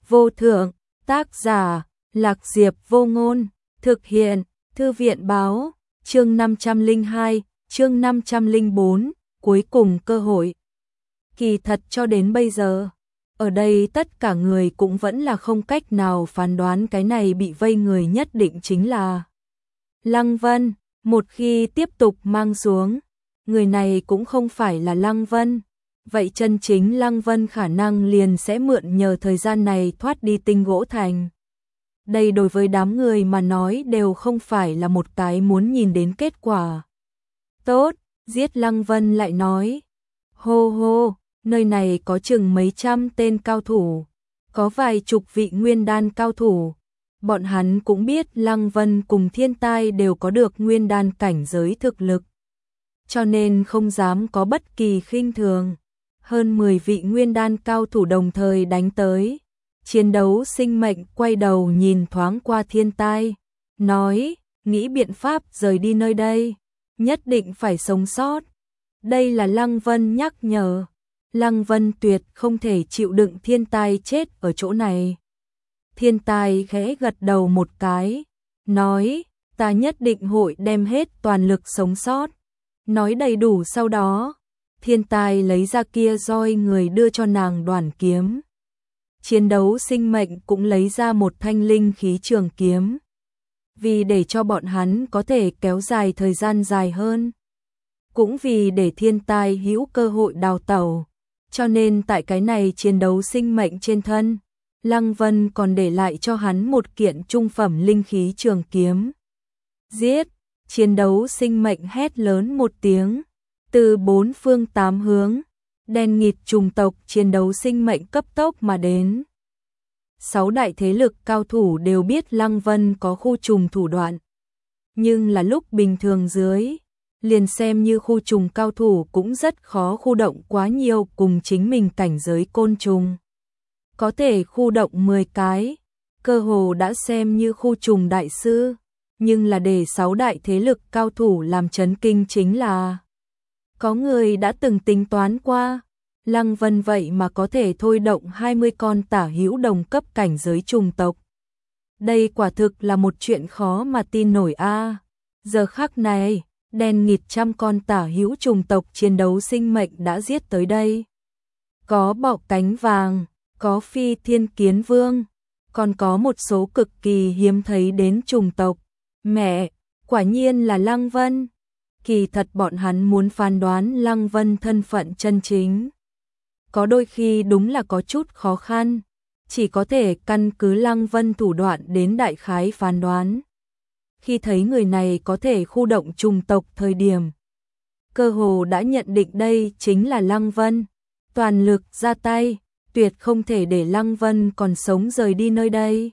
vô thượng, tác giả, Lạc Diệp Vô Ngôn, thực hiện, Thư viện báo, chương 502, chương 504, cuối cùng cơ hội. Kỳ thật cho đến bây giờ, ở đây tất cả người cũng vẫn là không cách nào phán đoán cái này bị vây người nhất định chính là Lăng Vân. Một khi tiếp tục mang xuống, người này cũng không phải là Lăng Vân. Vậy chân chính Lăng Vân khả năng liền sẽ mượn nhờ thời gian này thoát đi Tinh Gỗ Thành. Đây đối với đám người mà nói đều không phải là một cái muốn nhìn đến kết quả. Tốt, giết Lăng Vân lại nói. Hô hô, nơi này có chừng mấy trăm tên cao thủ, có vài chục vị nguyên đan cao thủ. Bọn hắn cũng biết Lăng Vân cùng Thiên Tai đều có được nguyên đan cảnh giới thực lực, cho nên không dám có bất kỳ khinh thường. Hơn 10 vị nguyên đan cao thủ đồng thời đánh tới. Chiến đấu sinh mệnh quay đầu nhìn thoáng qua Thiên Tai, nói, nghĩ biện pháp rời đi nơi đây, nhất định phải sống sót. Đây là Lăng Vân nhắc nhở. Lăng Vân tuyệt không thể chịu đựng Thiên Tai chết ở chỗ này. Thiên Tai khẽ gật đầu một cái, nói, ta nhất định hội đem hết toàn lực sống sót. Nói đầy đủ sau đó, Thiên Tai lấy ra kia roi người đưa cho nàng đoàn kiếm. Chiến đấu sinh mệnh cũng lấy ra một thanh linh khí trường kiếm. Vì để cho bọn hắn có thể kéo dài thời gian dài hơn, cũng vì để Thiên Tai hữu cơ hội đào tẩu, cho nên tại cái này chiến đấu sinh mệnh trên thân, Lăng Vân còn để lại cho hắn một kiện trung phẩm linh khí trường kiếm. Giết! Chiến đấu sinh mệnh hét lớn một tiếng, từ bốn phương tám hướng, đen nghịt trùng tộc chiến đấu sinh mệnh cấp tốc mà đến. 6 đại thế lực cao thủ đều biết Lăng Vân có khu trùng thủ đoạn, nhưng là lúc bình thường dưới, liền xem như khu trùng cao thủ cũng rất khó khu động quá nhiều cùng chính mình cảnh giới côn trùng. Có thể khu động 10 cái, cơ hồ đã xem như khu trùng đại sư, nhưng là để 6 đại thế lực cao thủ làm chấn kinh chính là có người đã từng tính toán qua, Lăng Vân vậy mà có thể thôi động 20 con tả hữu đồng cấp cảnh giới trùng tộc. Đây quả thực là một chuyện khó mà tin nổi a. Giờ khắc này, đen nghịt trăm con tả hữu trùng tộc chiến đấu sinh mệnh đã giết tới đây. Có bọ cánh vàng, có phi thiên kiến vương, còn có một số cực kỳ hiếm thấy đến trùng tộc. Mẹ, quả nhiên là Lăng Vân. Kỳ thật bọn hắn muốn phán đoán Lăng Vân thân phận chân chính, có đôi khi đúng là có chút khó khăn, chỉ có thể căn cứ Lăng Vân thủ đoạn đến đại khái phán đoán. Khi thấy người này có thể khu động trùng tộc thời điểm, cơ hồ đã nhận định đây chính là Lăng Vân, toàn lực ra tay, tuyệt không thể để Lăng Vân còn sống rời đi nơi đây.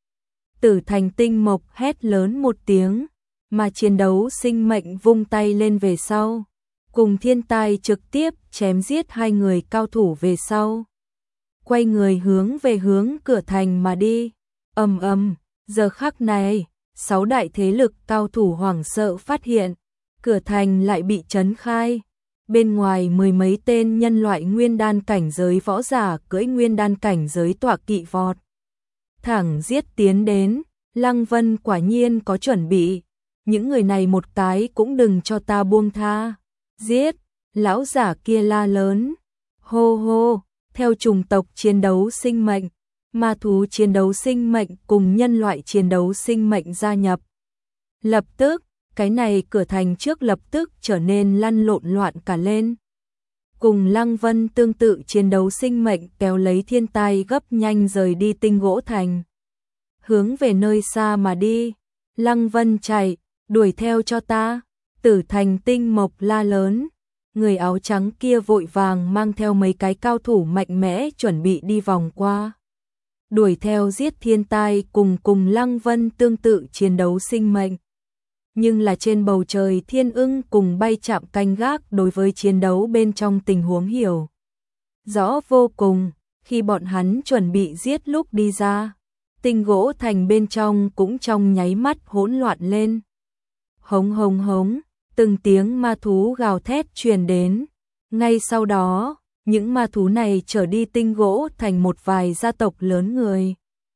Tử Thành Tinh Mộc hét lớn một tiếng, mà chiến đấu sinh mệnh vung tay lên về sau, cùng Thiên Tai trực tiếp chém giết hai người cao thủ về sau. Quay người hướng về hướng cửa thành mà đi. Ầm ầm, giờ khắc này, 6 đại thế lực cao thủ hoảng sợ phát hiện, cửa thành lại bị trấn khai. Bên ngoài 10 mấy tên nhân loại nguyên đan cảnh giới võ giả cưỡi nguyên đan cảnh giới tọa kỵ vọt thẳng giết tiến đến. Lăng Vân quả nhiên có chuẩn bị, những người này một cái cũng đừng cho ta buông tha. Giết! Lão giả kia la lớn. Hô hô! Theo chủng tộc chiến đấu sinh mệnh, ma thú chiến đấu sinh mệnh cùng nhân loại chiến đấu sinh mệnh gia nhập. Lập tức, cái này cửa thành trước lập tức trở nên lăn lộn loạn cả lên. Cùng Lăng Vân tương tự chiến đấu sinh mệnh kéo lấy Thiên Tai gấp nhanh rời đi Tinh Gỗ Thành, hướng về nơi xa mà đi. Lăng Vân chạy, đuổi theo cho ta. Tử Thành Tinh Mộc la lớn. Người áo trắng kia vội vàng mang theo mấy cái cao thủ mạnh mẽ chuẩn bị đi vòng qua, đuổi theo giết Thiên Tai cùng Lăng Vân tương tự chiến đấu sinh mệnh. Nhưng là trên bầu trời Thiên Ưng cùng bay chạm canh gác đối với chiến đấu bên trong tình huống hiểu rõ vô cùng. Khi bọn hắn chuẩn bị giết lúc đi ra, Tinh Gỗ Thành bên trong cũng trong nháy mắt hỗn loạn lên. Hống hống hống, từng tiếng ma thú gào thét truyền đến. Ngay sau đó, những ma thú này trở đi tinh gỗ thành một vài gia tộc lớn người.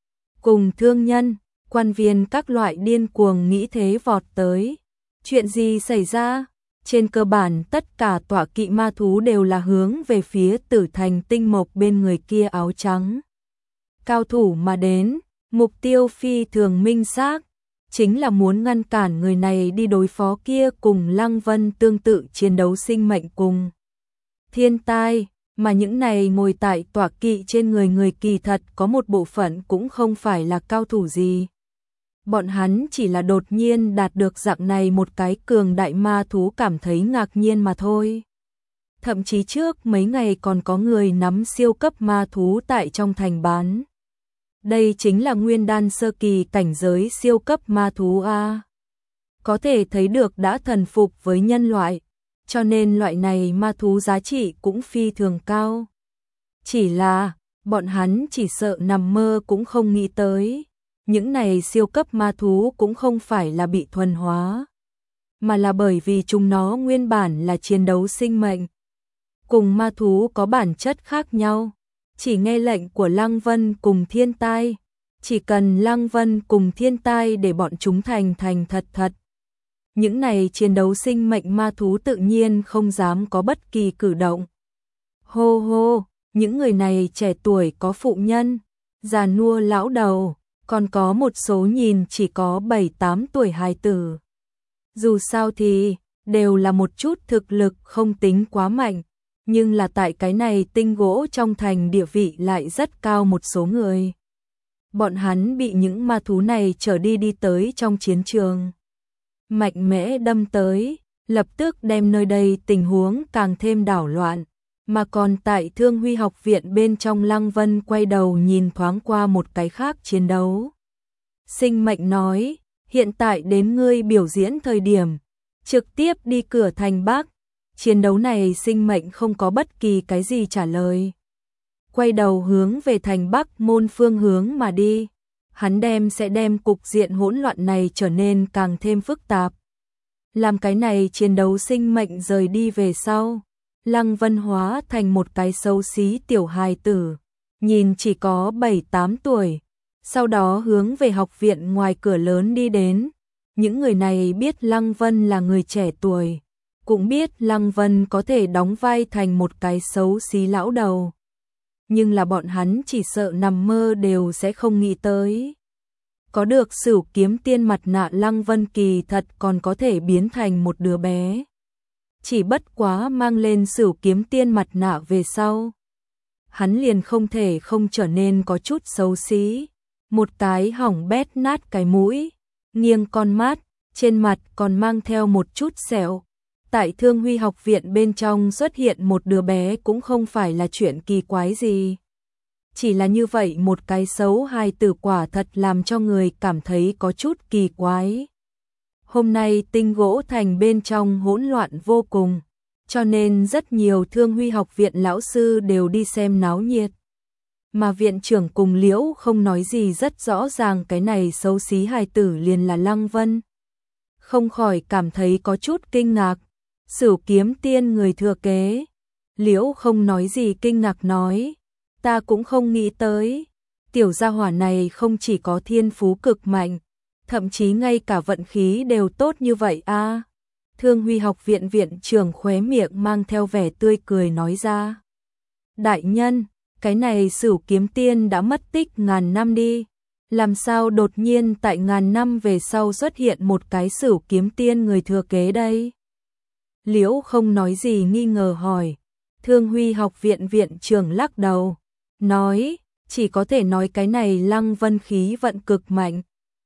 Cùng thương nhân, quan viên các loại điên cuồng nghĩ thế vọt tới. Chuyện gì xảy ra? Trên cơ bản tất cả tọa kỵ ma thú đều là hướng về phía Tử Thành Tinh Mộc bên người kia áo trắng. Cao thủ mà đến, mục tiêu phi thường minh xác, chính là muốn ngăn cản người này đi đối phó kia cùng Lăng Vân tương tự chiến đấu sinh mệnh cùng thiên tai, mà những này ngồi tại tọa kỵ trên người kỳ thật có một bộ phận cũng không phải là cao thủ gì. Bọn hắn chỉ là đột nhiên đạt được dạng này một cái cường đại ma thú cảm thấy ngạc nhiên mà thôi. Thậm chí trước mấy ngày còn có người nắm siêu cấp ma thú tại trong thành bán. Đây chính là nguyên đan sơ kỳ cảnh giới siêu cấp ma thú A. Có thể thấy được đã thần phục với nhân loại, cho nên loại này ma thú giá trị cũng phi thường cao. Chỉ là, bọn hắn chỉ sợ nằm mơ cũng không nghĩ tới. Những này siêu cấp ma thú cũng không phải là bị thuần hóa, mà là bởi vì chúng nó nguyên bản là chiến đấu sinh mệnh. Cùng ma thú có bản chất khác nhau, chỉ nghe lệnh của Lăng Vân cùng thiên tai, chỉ cần Lăng Vân cùng thiên tai để bọn chúng thành thật. Những này chiến đấu sinh mệnh ma thú tự nhiên không dám có bất kỳ cử động. Hô hô, những người này trẻ tuổi có phụ nhân, già nua lão đầu, còn có một số nhìn chỉ có 7-8 tuổi hài tử. Dù sao thì, đều là một chút thực lực không tính quá mạnh, nhưng là tại cái này tinh gỗ trong thành địa vị lại rất cao một số người. Bọn hắn bị những ma thú này trở đi tới trong chiến trường. Mạnh mẽ đâm tới, lập tức đem nơi đây tình huống càng thêm đảo loạn, mà còn tại Thương Huy học viện bên trong Lăng Vân quay đầu nhìn thoáng qua một cái khác chiến đấu. Sinh mệnh nói, hiện tại đến ngươi biểu diễn thời điểm, trực tiếp đi cửa thành Bắc. Chiến đấu này sinh mệnh không có bất kỳ cái gì trả lời. Quay đầu hướng về thành Bắc môn phương hướng mà đi. Hắn sẽ đem cục diện hỗn loạn này trở nên càng thêm phức tạp. Làm cái này chiến đấu sinh mệnh rời đi về sau, Lăng Vân hóa thành một cái xấu xí tiểu hài tử, nhìn chỉ có 7-8 tuổi, sau đó hướng về học viện ngoài cửa lớn đi đến. Những người này biết Lăng Vân là người trẻ tuổi, cũng biết Lăng Vân có thể đóng vai thành một cái xấu xí lão đầu. Nhưng là bọn hắn chỉ sợ nằm mơ đều sẽ không nghĩ tới. Có được Sửu Kiếm Tiên mặt nạ Lăng Vân kỳ thật còn có thể biến thành một đứa bé. Chỉ bất quá mang lên Sửu Kiếm Tiên mặt nạ về sau, hắn liền không thể không trở nên có chút xấu xí. Một cái hỏng bét nát cái mũi, nghiêng con mắt, trên mặt còn mang theo một chút sẹo. Tại Thương Huy học viện bên trong xuất hiện một đứa bé cũng không phải là chuyện kỳ quái gì. Chỉ là như vậy một cái xấu hài tử quả thật làm cho người cảm thấy có chút kỳ quái. Hôm nay tinh gỗ thành bên trong hỗn loạn vô cùng, cho nên rất nhiều Thương Huy học viện lão sư đều đi xem náo nhiệt. Mà viện trưởng cùng Liễu không nói gì rất rõ ràng cái này xấu xí hài tử liền là Lăng Vân. Không khỏi cảm thấy có chút kinh ngạc. Sửu Kiếm Tiên người thừa kế. Liễu không nói gì kinh ngạc nói, ta cũng không nghĩ tới. Tiểu gia hỏa này không chỉ có thiên phú cực mạnh, thậm chí ngay cả vận khí đều tốt như vậy a. Thương Huy học viện viện trưởng khóe miệng mang theo vẻ tươi cười nói ra. Đại nhân, cái này Sửu Kiếm Tiên đã mất tích ngàn năm đi. Làm sao đột nhiên tại ngàn năm về sau xuất hiện một cái Sửu Kiếm Tiên người thừa kế đây? Liễu không nói gì nghi ngờ hỏi. Thương Huy học viện viện trưởng lắc đầu, nói, chỉ có thể nói cái này Lăng Vân khí vận cực mạnh.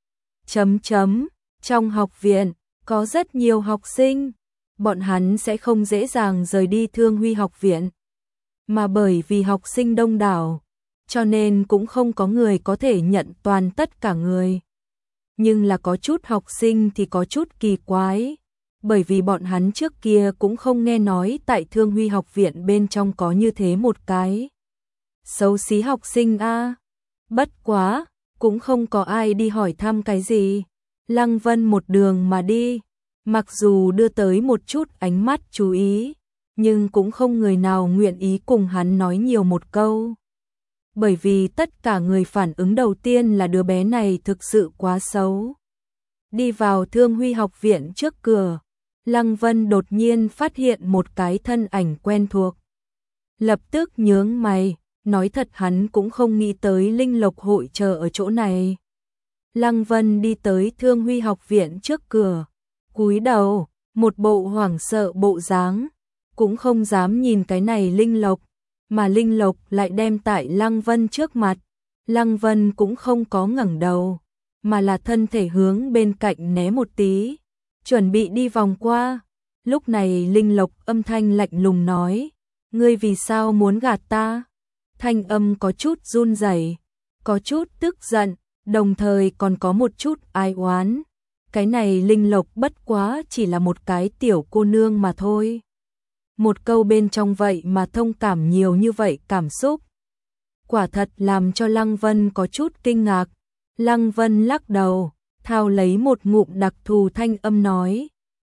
Trong học viện, có rất nhiều học sinh, bọn hắn sẽ không dễ dàng rời đi Thương Huy học viện. Mà bởi vì học sinh đông đảo, cho nên cũng không có người có thể nhận toàn tất cả người. Nhưng là có chút học sinh thì có chút kỳ quái, bởi vì bọn hắn trước kia cũng không nghe nói tại Thương Huy học viện bên trong có như thế một cái xấu xí học sinh a. Bất quá, cũng không có ai đi hỏi thăm cái gì. Lăng Vân một đường mà đi, mặc dù đưa tới một chút ánh mắt chú ý, nhưng cũng không người nào nguyện ý cùng hắn nói nhiều một câu. Bởi vì tất cả người phản ứng đầu tiên là đứa bé này thực sự quá xấu. Đi vào Thương Huy học viện trước cửa, Lăng Vân đột nhiên phát hiện một cái thân ảnh quen thuộc. Lập tức nhướng mày, nói thật hắn cũng không nghĩ tới Linh Lộc hội chờ ở chỗ này. Lăng Vân đi tới Thương Huy học viện trước cửa, cúi đầu, một bộ hoảng sợ bộ dáng, cũng không dám nhìn cái này Linh Lộc, mà Linh Lộc lại đem tại Lăng Vân trước mặt. Lăng Vân cũng không có ngẩng đầu, mà là thân thể hướng bên cạnh né một tí, chuẩn bị đi vòng qua. Lúc này Linh Lộc âm thanh lạnh lùng nói, ngươi vì sao muốn gạt ta? Thanh âm có chút run rẩy, có chút tức giận, đồng thời còn có một chút ai oán. Cái này Linh Lộc bất quá chỉ là một cái tiểu cô nương mà thôi. Một câu bên trong vậy mà thông cảm nhiều như vậy cảm xúc. Quả thật làm cho Lăng Vân có chút kinh ngạc. Lăng Vân lắc đầu, thao lấy một ngụm đặc thù thanh âm nói,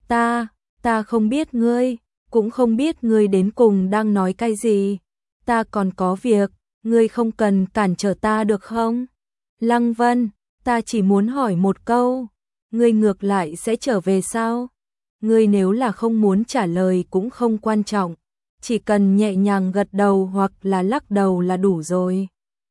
ta không biết ngươi, cũng không biết ngươi đến cùng đang nói cái gì. Ta còn có việc, ngươi không cần cản trở ta được không? Lăng Vân, ta chỉ muốn hỏi một câu, ngươi ngược lại sẽ trở về sao? Ngươi nếu là không muốn trả lời cũng không quan trọng, chỉ cần nhẹ nhàng gật đầu hoặc là lắc đầu là đủ rồi.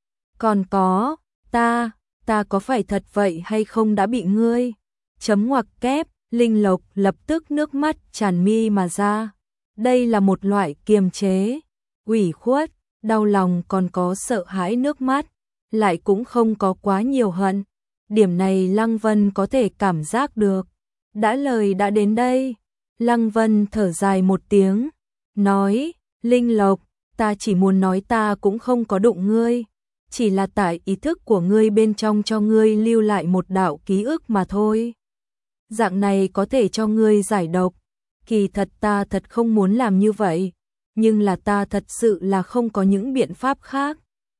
Còn có, ta có phải thật vậy hay không đã bị ngươi? Chấm ngoặc kép, Linh Lộc lập tức nước mắt tràn mi mà ra. Đây là một loại kiềm chế, ủy khuất, đau lòng còn có sợ hãi nước mắt, lại cũng không có quá nhiều hận. Điểm này Lăng Vân có thể cảm giác được. Đã lời đã đến đây, Lăng Vân thở dài một tiếng, nói, Linh Lộc, ta chỉ muốn nói ta cũng không có đụng ngươi, chỉ là tại ý thức của ngươi bên trong cho ngươi lưu lại một đạo ký ức mà thôi. Dạng này có thể cho ngươi giải độc, kỳ thật ta thật không muốn làm như vậy, nhưng là ta thật sự là không có những biện pháp khác.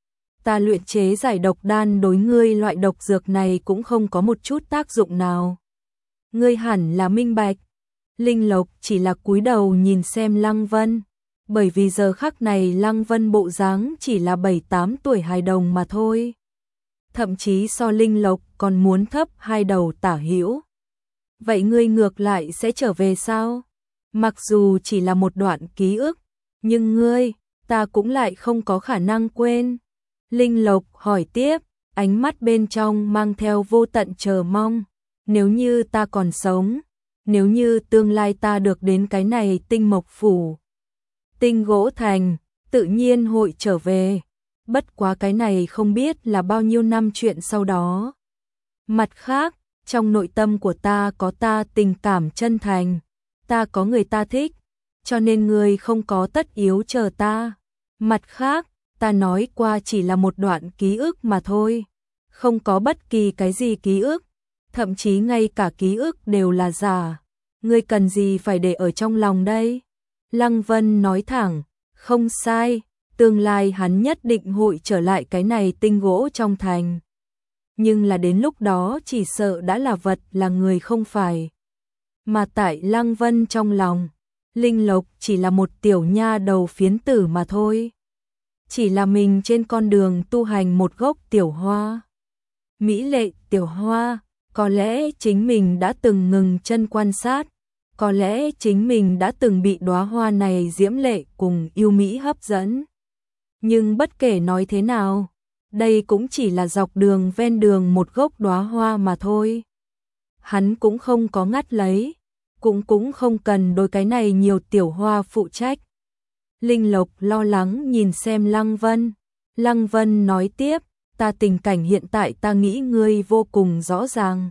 Ta luyện chế giải độc đan đối ngươi loại độc dược này cũng không có một chút tác dụng nào. Ngươi hẳn là minh bạch. Linh Lộc chỉ là cúi đầu nhìn xem Lăng Vân, bởi vì giờ khắc này Lăng Vân bộ dáng chỉ là 7-8 tuổi hài đồng mà thôi. Thậm chí so Linh Lộc còn muốn thấp 2 đầu tả hữu. Vậy ngươi ngược lại sẽ trở về sao? Mặc dù chỉ là một đoạn ký ức, nhưng ngươi, ta cũng lại không có khả năng quên. Linh Lộc hỏi tiếp, ánh mắt bên trong mang theo vô tận chờ mong. Nếu như ta còn sống, nếu như tương lai ta được đến cái này Tinh Mộc Phủ, Tinh Gỗ Thành, tự nhiên hội trở về. Bất quá cái này không biết là bao nhiêu năm chuyện sau đó. Mặt khác, trong nội tâm của ta có ta tình cảm chân thành, ta có người ta thích, cho nên ngươi không có tất yếu chờ ta. Mặt khác, ta nói qua chỉ là một đoạn ký ức mà thôi, không có bất kỳ cái gì ký ức, thậm chí ngay cả ký ức đều là giả. Ngươi cần gì phải để ở trong lòng đây? Lăng Vân nói thẳng, không sai, tương lai hắn nhất định hội trở lại cái này Tinh Gỗ trong thành. Nhưng là đến lúc đó chỉ sợ đã là vật là người không phải. Mà tại Lăng Vân trong lòng, Linh Lộc chỉ là một tiểu nha đầu phiến tử mà thôi. Chỉ là mình trên con đường tu hành một gốc tiểu hoa. Mỹ lệ tiểu hoa, có lẽ chính mình đã từng ngừng chân quan sát, có lẽ chính mình đã từng bị đóa hoa này diễm lệ cùng yêu mỹ hấp dẫn. Nhưng bất kể nói thế nào, đây cũng chỉ là dọc đường ven đường một gốc đóa hoa mà thôi. Hắn cũng không có ngắt lấy, cũng không cần đôi cái này nhiều tiểu hoa phụ trách. Linh Lộc lo lắng nhìn xem Lăng Vân. Lăng Vân nói tiếp, ta tình cảnh hiện tại ta nghĩ ngươi vô cùng rõ ràng.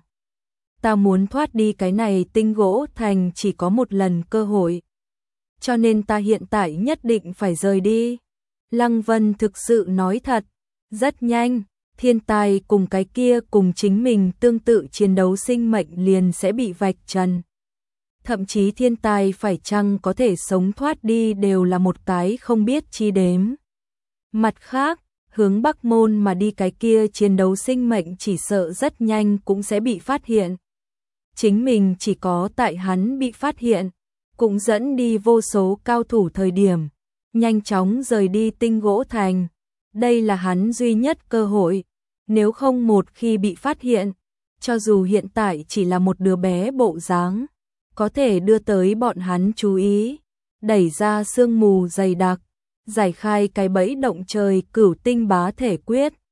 Ta muốn thoát đi cái này Tinh Gỗ Thành chỉ có một lần cơ hội. Cho nên ta hiện tại nhất định phải rời đi. Lăng Vân thực sự nói thật, rất nhanh, thiên tài cùng cái kia cùng chính mình tương tự chiến đấu sinh mệnh liền sẽ bị vạch trần. Thậm chí thiên tài phải chăng có thể sống thoát đi đều là một cái không biết chi đếm. Mặt khác, hướng Bắc Môn mà đi cái kia chiến đấu sinh mệnh chỉ sợ rất nhanh cũng sẽ bị phát hiện. Chính mình chỉ có tại hắn bị phát hiện, cũng dẫn đi vô số cao thủ thời điểm, nhanh chóng rời đi Tinh Gỗ Thành. Đây là hắn duy nhất cơ hội, nếu không một khi bị phát hiện, cho dù hiện tại chỉ là một đứa bé bộ dáng, có thể đưa tới bọn hắn chú ý, đẩy ra sương mù dày đặc, giải khai cái bẫy động trời Cửu Tinh Bá Thể Quyết.